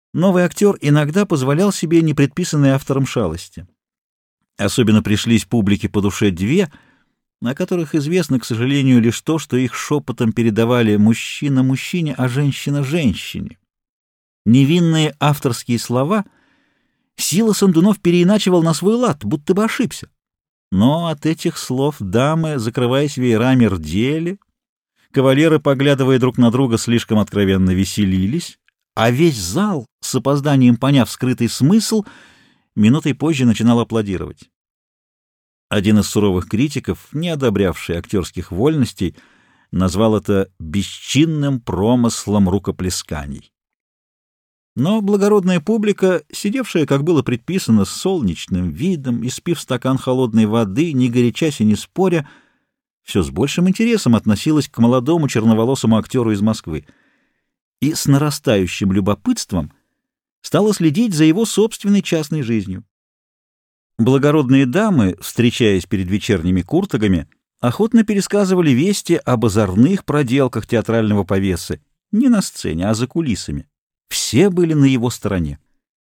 Новый актер иногда позволял себе непредписанные автором шалости. Особенно пришлись публике по душе две, о которых известно, к сожалению, лишь то, что их шепотом передавали мужчина мужчине, а женщина женщине. Невинные авторские слова Сила Сандунов переиначивал на свой лад, будто бы ошибся. Но от этих слов дамы, закрываясь веерами, рдели, кавалеры, поглядывая друг на друга, слишком откровенно веселились, а весь зал, с опозданием поняв скрытый смысл, минутой позже начинал аплодировать. Один из суровых критиков, не одобрявший актерских вольностей, назвал это «бесчинным промыслом рукоплесканий». Но благородная публика, сидевшая, как было предписано, с солнечным видом, испив стакан холодной воды, не горячась и не споря, все с большим интересом относилась к молодому черноволосому актеру из Москвы и с нарастающим любопытством стала следить за его собственной частной жизнью. Благородные дамы, встречаясь перед вечерними куртагами, охотно пересказывали вести об озорных проделках театрального повесы не на сцене, а за кулисами. Все были на его стороне.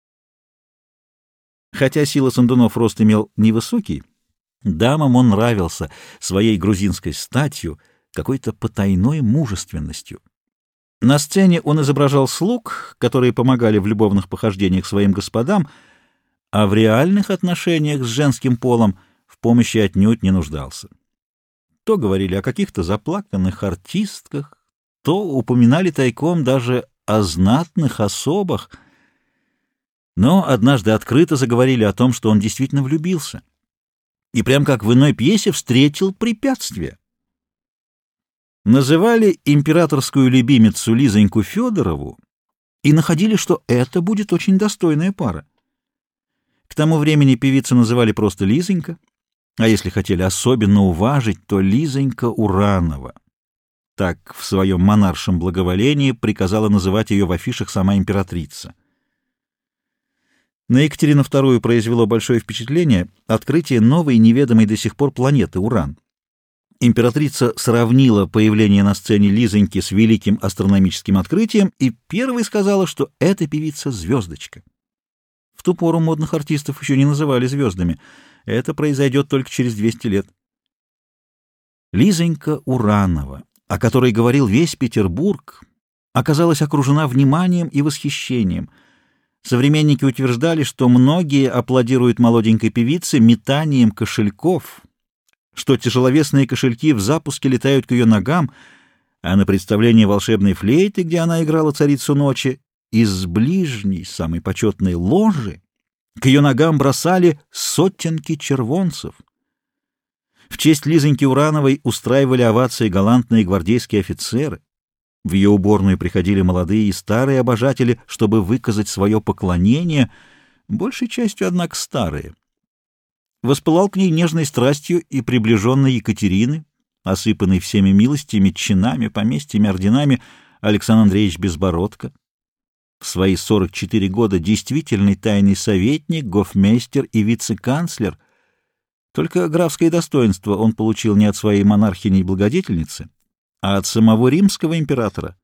Хотя Сила Сандунов рост имел невысокий, дамам он нравился своей грузинской статью, какой-то потайной мужественностью. На сцене он изображал слуг, которые помогали в любовных похождениях своим господам, а в реальных отношениях с женским полом в помощи отнюдь не нуждался. То говорили о каких-то заплаканных артистках, то упоминали тайком даже о знатных особах, но однажды открыто заговорили о том, что он действительно влюбился, и прям как в иной пьесе встретил препятствие. Называли императорскую любимицу Лизоньку Федорову и находили, что это будет очень достойная пара. К тому времени певицу называли просто Лизонька, а если хотели особенно уважить, то Лизонька Уранова. Так в своем монаршем благоволении приказала называть ее в афишах сама императрица. На Екатерину II произвело большое впечатление открытие новой, неведомой до сих пор планеты Уран. Императрица сравнила появление на сцене Лизоньки с великим астрономическим открытием и первой сказала, что эта певица — звездочка. В ту пору модных артистов еще не называли звездами. Это произойдет только через 200 лет. Лизонька Уранова, о которой говорил весь Петербург, оказалась окружена вниманием и восхищением. Современники утверждали, что многие аплодируют молоденькой певице метанием кошельков, что тяжеловесные кошельки в запуске летают к ее ногам, а на представлении волшебной флейты, где она играла царицу ночи, из ближней, самой почетной ложи к ее ногам бросали сотенки червонцев. В честь Лизоньки Урановой устраивали овации галантные гвардейские офицеры. В ее уборную приходили молодые и старые обожатели, чтобы выказать свое поклонение, большей частью, однако, старые. Воспылал к ней нежной страстью и приближенной Екатерины, осыпанный всеми милостями, чинами, поместьями, орденами, Александр Андреевич Безбородко. В свои 44 года действительный тайный советник, гофмейстер и вице-канцлер. Только графское достоинство он получил не от своей монархини-благодетельницы, а от самого римского императора.